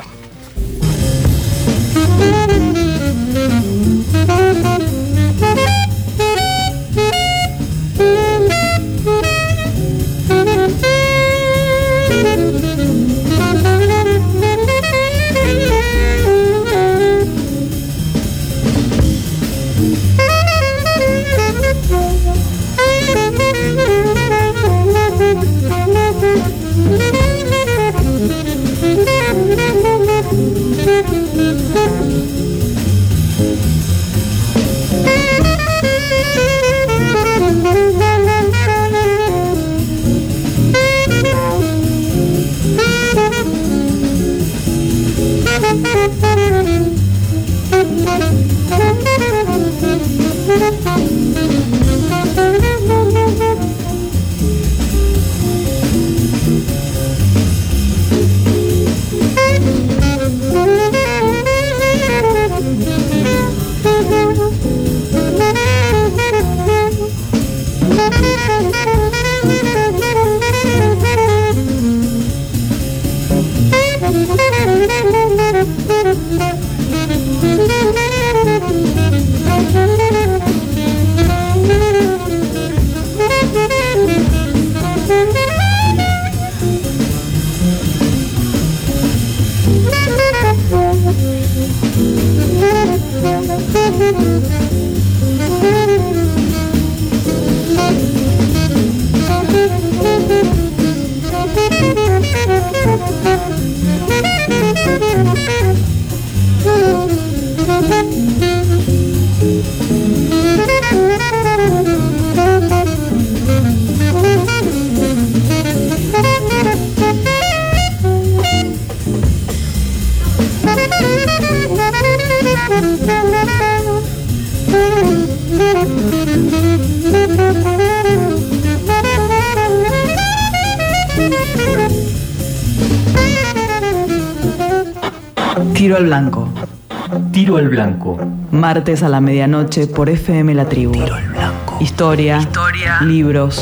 Tiro al blanco. Tiro al blanco. Martes a la medianoche por FM La Tribu. Tiro al blanco. Historia, libros,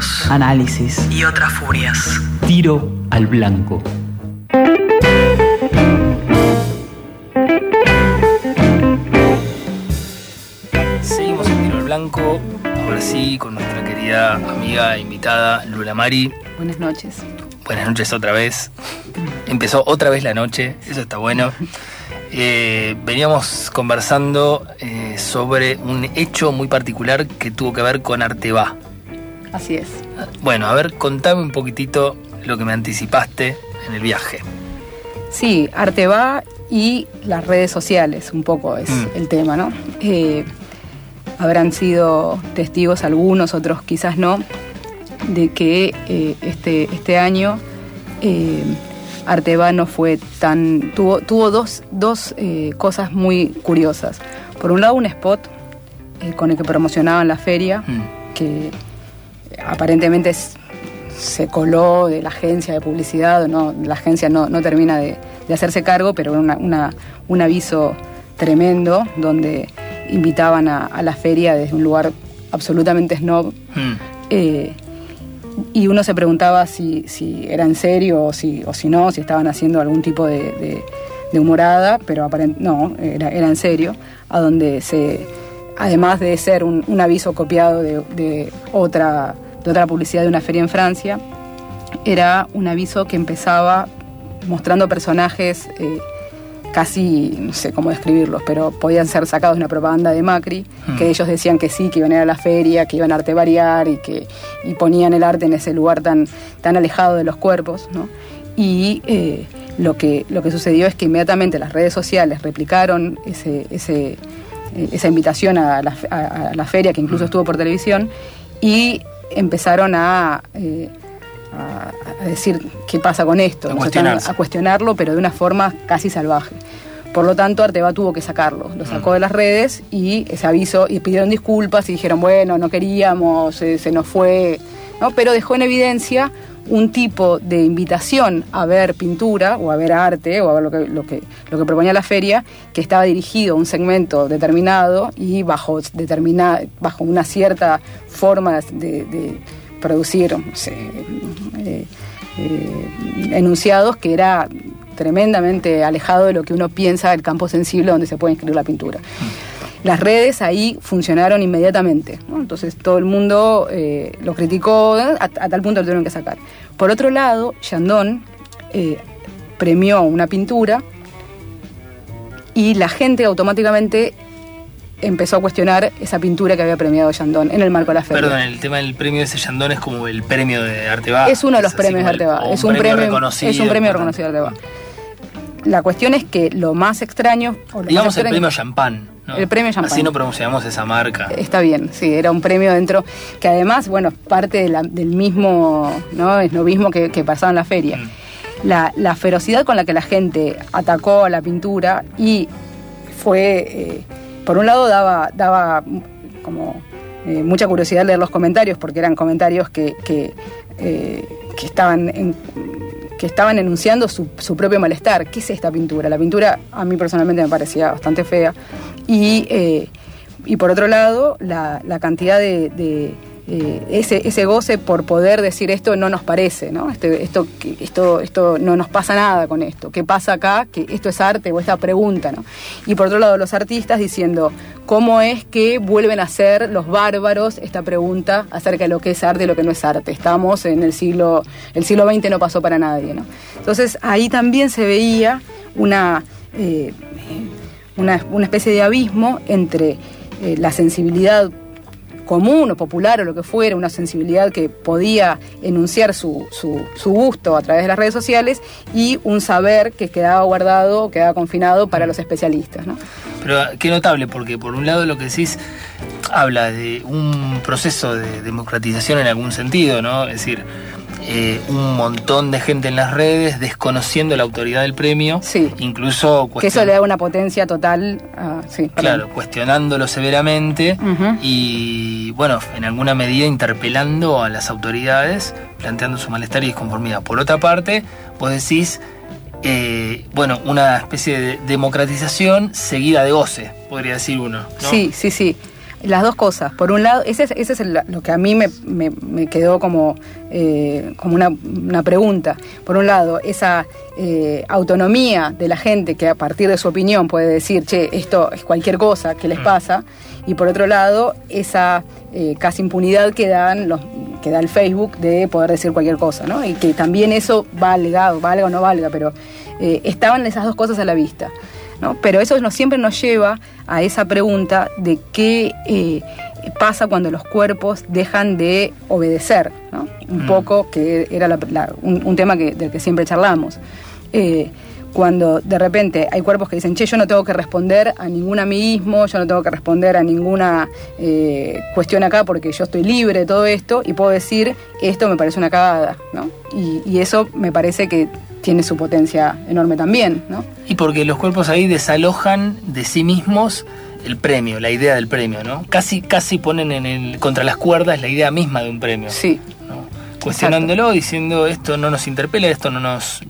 análisis y otras furias. Tiro al blanco. Seguimos en Tiro al blanco, ahora sí, con nuestra querida amiga e invitada Lula Mari. Buenas noches. Buenas noches otra vez. Empezó otra vez la noche, eso está bueno. Veníamos conversando sobre un hecho muy particular que tuvo que ver con Arteba. Así es. Bueno, a ver, contame un poquitito lo que me anticipaste en el viaje. Sí, Arteba y las redes sociales, un poco es el tema, ¿no? Habrán sido testigos algunos, otros quizás no, de que este año Arteba no fue tan... Tuvo dos cosas muy curiosas. Por un lado, un spot con el que promocionaban la feria, que aparentemente se coló de la agencia de publicidad, no, la agencia no termina de hacerse cargo, pero un aviso tremendo donde invitaban a la feria desde un lugar absolutamente snob. Y uno se preguntaba si era en serio o si no, si estaban haciendo algún tipo de humorada, pero aparentemente no, era en serio, a donde además de ser un aviso copiado de otra publicidad de una feria en Francia, era un aviso que empezaba mostrando personajes casi, no sé cómo describirlos, pero podían ser sacados de una propaganda de Macri, que ellos decían que sí, que iban a ir a la feria, que iban a artebariar y ponían el arte en ese lugar tan alejado de los cuerpos, ¿no? Y lo que sucedió es que inmediatamente las redes sociales replicaron esa invitación a la feria, que incluso estuvo por televisión, y empezaron a decir qué pasa con esto, a cuestionarlo, pero de una forma casi salvaje. Por lo tanto, Arteba tuvo que sacarlo, lo sacó de las redes y ese aviso, y pidieron disculpas y dijeron, bueno, no queríamos, se nos fue, ¿no? Pero dejó en evidencia un tipo de invitación a ver pintura o a ver arte o a ver lo que proponía la feria, que estaba dirigido a un segmento determinado y bajo una cierta forma de producir, no sé, enunciados que era tremendamente alejado de lo que uno piensa del campo sensible donde se puede inscribir la pintura. Las redes ahí funcionaron inmediatamente, ¿no? Entonces todo el mundo lo criticó a tal punto que lo tuvieron que sacar. Por otro lado, Yandón premió una pintura y la gente automáticamente empezó a cuestionar esa pintura que había premiado Yandón en el marco de la feria. Perdón, el tema del premio de ese Yandón es como el premio de Arte Basco. Es uno de los premios de Arte Basco. Es un premio reconocido de Arte Basco. La cuestión es que lo más extraño... Digamos el premio Champán, ¿no? El premio Champán. Así no pronunciamos esa marca. Está bien, sí, era un premio dentro, que además, bueno, parte del mismo, ¿no?, esnovismo que pasaba en la feria. La ferocidad con la que la gente atacó a la pintura y fue... por un lado daba como mucha curiosidad leer los comentarios, porque eran comentarios que estaban enunciando su propio malestar. ¿Qué es esta pintura? La pintura a mí personalmente me parecía bastante fea. Y por otro lado, la cantidad de ese goce por poder decir esto no nos parece, ¿no? Esto no nos pasa nada con esto. ¿Qué pasa acá? Que esto es arte, o esta pregunta, ¿no? Y por otro lado, los artistas diciendo cómo es que vuelven a ser los bárbaros esta pregunta acerca de lo que es arte y lo que no es arte. Estamos en el siglo XX, no pasó para nadie, ¿no? Entonces ahí también se veía una especie de abismo entre la sensibilidad común o popular o lo que fuera, una sensibilidad que podía enunciar su gusto a través de las redes sociales, y un saber que quedaba guardado, quedaba confinado para los especialistas, ¿no? Pero qué notable, porque por un lado lo que decís habla de un proceso de democratización en algún sentido, ¿no? Es decir, un montón de gente en las redes desconociendo la autoridad del premio, sí, incluso que eso le da una potencia total, sí, claro, cuestionándolo severamente, y bueno, en alguna medida interpelando a las autoridades, planteando su malestar y disconformidad. Por otra parte, vos decís, bueno, una especie de democratización seguida de goce, podría decir uno, ¿no? Sí. Las dos cosas. Por un lado, ese es lo que a mí me quedó como una pregunta. Por un lado, esa autonomía de la gente que a partir de su opinión puede decir, che, esto es cualquier cosa, ¿qué les pasa? Y por otro lado, esa casi impunidad que da el Facebook de poder decir cualquier cosa, ¿no? Y que también eso valga o no valga, pero estaban esas dos cosas a la vista, ¿no? Pero eso siempre nos lleva a esa pregunta de qué pasa cuando los cuerpos dejan de obedecer, ¿no? Un poco, que era un tema del que siempre charlamos. Cuando de repente hay cuerpos que dicen, che, yo no tengo que responder a ningún amiguismo, yo no tengo que responder a ninguna cuestión acá porque yo estoy libre de todo esto y puedo decir, esto me parece una cagada, ¿no? Y eso me parece que tiene su potencia enorme también, ¿no? Y porque los cuerpos ahí desalojan de sí mismos el premio, la idea del premio, ¿no? Casi ponen contra las cuerdas la idea misma de un premio. Sí. ¿No? Cuestionándolo, diciendo, esto no nos interpela, esto no nos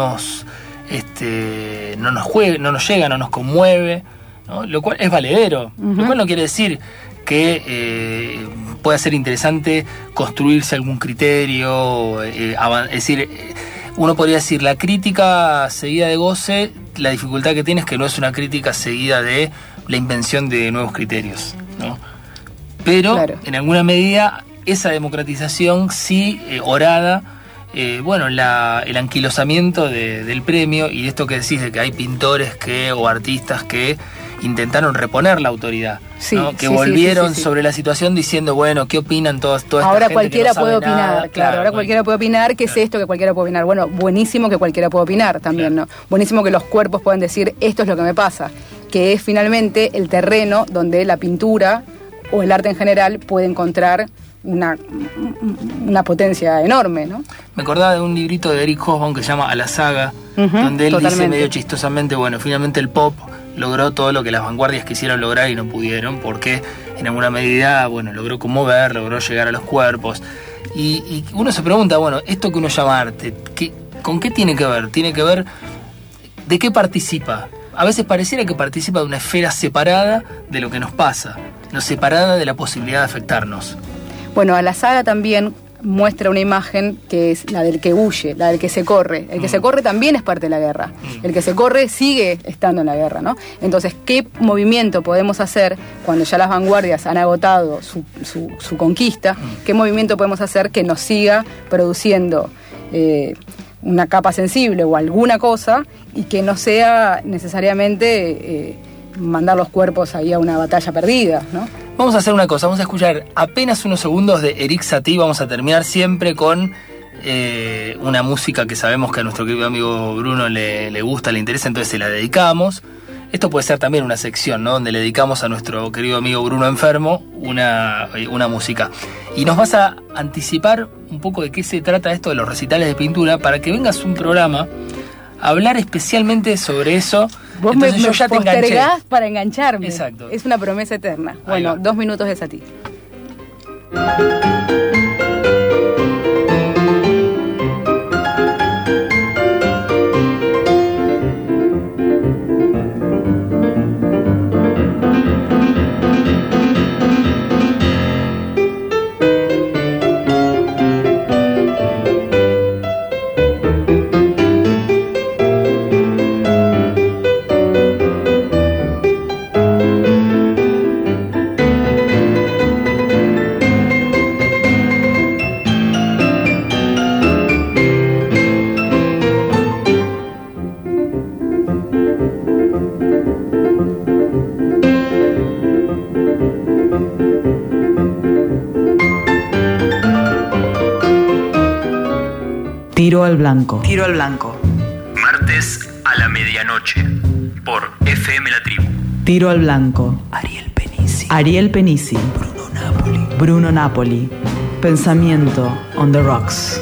llega, no nos conmueve, ¿no? Lo cual es valedero. Lo cual no quiere decir que pueda ser interesante construirse algún criterio, es decir, uno podría decir, la crítica seguida de goce, la dificultad que tiene es que no es una crítica seguida de la invención de nuevos criterios, ¿no? Pero, claro, en alguna medida, esa democratización sí, orada, bueno, el anquilosamiento del premio, y esto que decís de que hay pintores o artistas que intentaron reponer la autoridad, sí, ¿no? Que volvieron sobre la situación diciendo, bueno, ¿qué opinan toda esta ahora gente cualquiera que no puede sabe opinar, nada? claro, ahora cualquiera puede opinar, ¿qué es esto que cualquiera puede opinar? Bueno, buenísimo que cualquiera pueda opinar también, ¿no? Buenísimo que los cuerpos puedan decir, esto es lo que me pasa, que es finalmente el terreno donde la pintura o el arte en general puede encontrar una potencia enorme, ¿no? Me acordaba de un librito de Eric Hobsbawm que se llama A la Saga, donde él dice medio chistosamente, bueno, finalmente el pop logró todo lo que las vanguardias quisieron lograr y no pudieron, porque en alguna medida, bueno, logró conmover, logró llegar a los cuerpos. Y uno se pregunta, bueno, esto que uno llama arte, ¿con qué tiene que ver? Tiene que ver de qué participa. A veces pareciera que participa de una esfera separada de lo que nos pasa, no separada de la posibilidad de afectarnos. Bueno, a la saga también muestra una imagen que es la del que huye, la del que se corre. El que se corre también es parte de la guerra. El que se corre sigue estando en la guerra, ¿no? Entonces, ¿qué movimiento podemos hacer cuando ya las vanguardias han agotado su conquista? ¿Qué movimiento podemos hacer que nos siga produciendo una capa sensible o alguna cosa y que no sea necesariamente mandar los cuerpos ahí a una batalla perdida, ¿no? Vamos a hacer una cosa, vamos a escuchar apenas unos segundos de Eric Satie. Vamos a terminar siempre con una música que sabemos que a nuestro querido amigo Bruno le gusta, le interesa, entonces se la dedicamos. Esto puede ser también una sección, ¿no?, donde le dedicamos a nuestro querido amigo Bruno enfermo una música. Y nos vas a anticipar un poco de qué se trata esto de los recitales de pintura para que vengas un programa a hablar especialmente sobre eso. Vos entonces me yo ya te enganché. postergás para engancharme. Exacto. Es una promesa eterna. Bueno, 2 minutos de Satie. Tiro al blanco. Tiro al blanco. Martes a la medianoche. Por FM La Tribu. Tiro al blanco. Ariel Penisi. Bruno Napoli. Pensamiento on the rocks.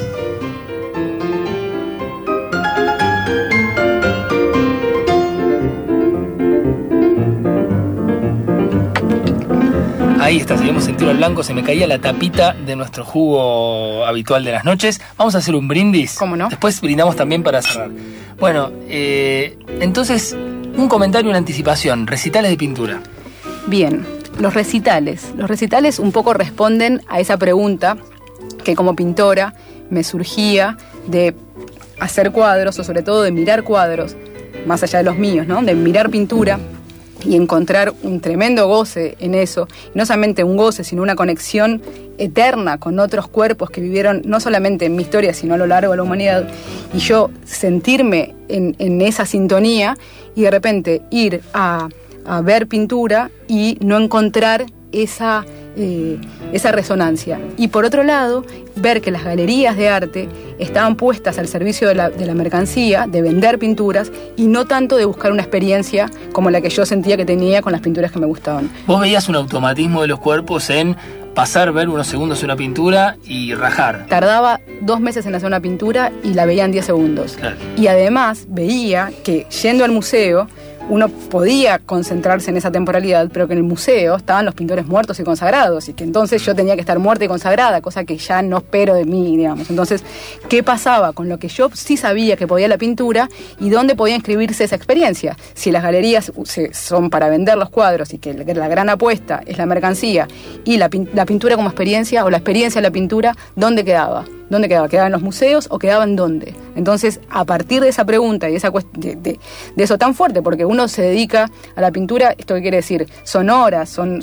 Ahí está, seguimos en Tiro al Blanco. Se me caía la tapita de nuestro jugo habitual de las noches. Vamos a hacer un brindis. ¿Cómo no? Después brindamos también para cerrar. Bueno, entonces, un comentario, una anticipación. Recitales de pintura. Bien, los recitales un poco responden a esa pregunta que como pintora me surgía de hacer cuadros, o sobre todo de mirar cuadros, más allá de los míos, ¿no? De mirar pintura y encontrar un tremendo goce en eso. Y no solamente un goce, sino una conexión eterna con otros cuerpos que vivieron no solamente en mi historia, sino a lo largo de la humanidad. Y yo sentirme en esa sintonía y de repente ir a ver pintura y no encontrar esa resonancia. Y por otro lado, ver que las galerías de arte estaban puestas al servicio de la mercancía, de vender pinturas, y no tanto de buscar una experiencia como la que yo sentía que tenía con las pinturas que me gustaban. Vos veías un automatismo de los cuerpos en pasar, ver unos segundos una pintura y rajar. Tardaba 2 meses en hacer una pintura y la veía en 10 segundos. Claro. Y además veía que yendo al museo uno podía concentrarse en esa temporalidad, pero que en el museo estaban los pintores muertos y consagrados, y que entonces yo tenía que estar muerta y consagrada, cosa que ya no espero de mí, digamos. Entonces, ¿qué pasaba con lo que yo sí sabía que podía la pintura y dónde podía inscribirse esa experiencia? Si las galerías son para vender los cuadros y que la gran apuesta es la mercancía y la pintura como experiencia, o la experiencia de la pintura, ¿dónde quedaba? ¿Dónde quedaba? ¿Quedaba en los museos o quedaba en dónde? Entonces, a partir de esa pregunta y de eso tan fuerte, porque uno se dedica a la pintura, ¿esto qué quiere decir? Son horas, son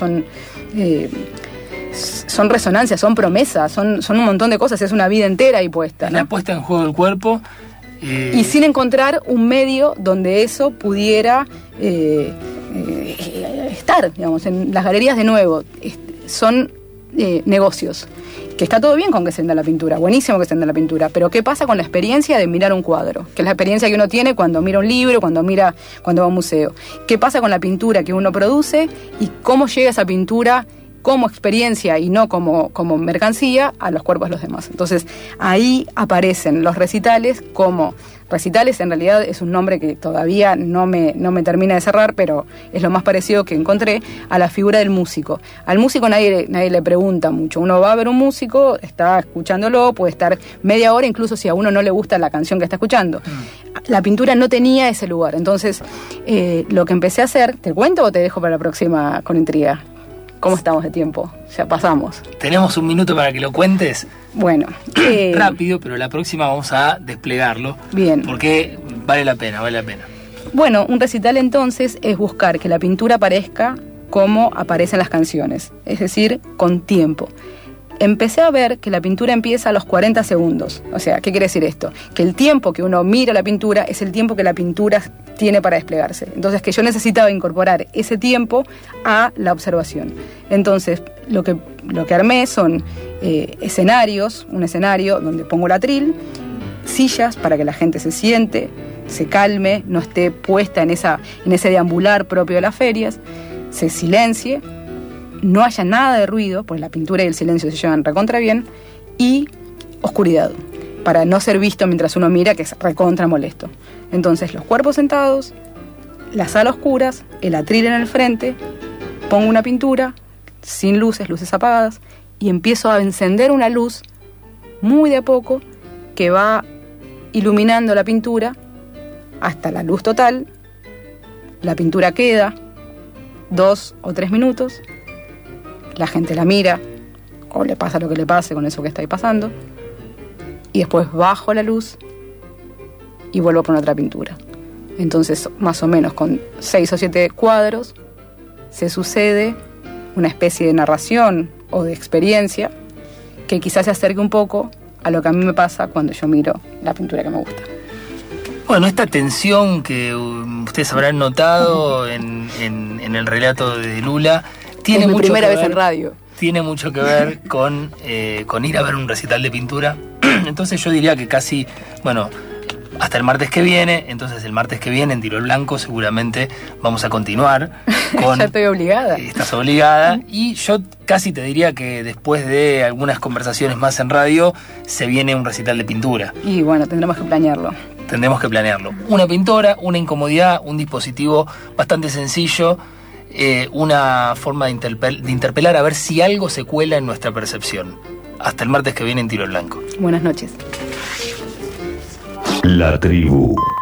resonancias, son promesas, son un montón de cosas, es una vida entera ahí puesta, ¿no? La puesta en juego del cuerpo. Y sin encontrar un medio donde eso pudiera estar, digamos, en las galerías de nuevo. Son negocios. Que está todo bien con que se venda la pintura, buenísimo que se venda la pintura, pero ¿qué pasa con la experiencia de mirar un cuadro? Que es la experiencia que uno tiene cuando mira un libro, cuando va a un museo. ¿Qué pasa con la pintura que uno produce y cómo llega esa pintura como experiencia y no como mercancía a los cuerpos de los demás. Entonces ahí aparecen los recitales como recitales. En realidad es un nombre que todavía no me termina de cerrar, pero es lo más parecido que encontré a la figura del músico. Al músico nadie le pregunta mucho. Uno va a ver un músico, está escuchándolo, puede estar media hora, incluso si a uno no le gusta la canción que está escuchando. La pintura no tenía ese lugar. Entonces lo que empecé a hacer, ¿te cuento o te dejo para la próxima con intriga? ¿Cómo estamos de tiempo? Ya pasamos. Tenemos un minuto para que lo cuentes. Bueno. Rápido, pero la próxima vamos a desplegarlo. Bien. Porque vale la pena. Bueno, un recital entonces es buscar que la pintura aparezca como aparecen las canciones, es decir, con tiempo. Empecé a ver que la pintura empieza a los 40 segundos. O sea, ¿qué quiere decir esto? Que el tiempo que uno mira la pintura es el tiempo que la pintura tiene para desplegarse. Entonces, que yo necesitaba incorporar ese tiempo a la observación. Entonces, lo que armé son escenarios, un escenario donde pongo el atril, sillas para que la gente se siente, se calme, no esté puesta en ese deambular propio de las ferias, se silencie, no haya nada de ruido, porque la pintura y el silencio se llevan recontra bien, y oscuridad, para no ser visto mientras uno mira, que es recontra molesto. Entonces, los cuerpos sentados, la sala a oscuras, el atril en el frente, pongo una pintura, sin luces apagadas, y empiezo a encender una luz muy de a poco, que va iluminando la pintura hasta la luz total. La pintura queda 2 o 3 minutos, la gente la mira, o le pasa lo que le pase con eso que está ahí pasando, y después bajo la luz y vuelvo a poner otra pintura. Entonces, más o menos con 6 o 7 cuadros, se sucede una especie de narración o de experiencia que quizás se acerque un poco a lo que a mí me pasa cuando yo miro la pintura que me gusta. Bueno, esta tensión que ustedes habrán notado en el relato de Lula tiene es mi mucho primera que vez ver, en radio. Tiene mucho que ver con ir a ver un recital de pintura. Entonces yo diría que casi, bueno, hasta el martes que viene. Entonces el martes que viene en Tiro al Blanco seguramente vamos a continuar con... Ya estoy obligada. Estás obligada. Y yo casi te diría que después de algunas conversaciones más en radio se viene un recital de pintura. Y bueno, tendremos que planearlo. Una pintora, una incomodidad, un dispositivo bastante sencillo, una forma de interpelar a ver si algo se cuela en nuestra percepción. Hasta el martes que viene en Tiro al Blanco. Buenas noches. La Tribu.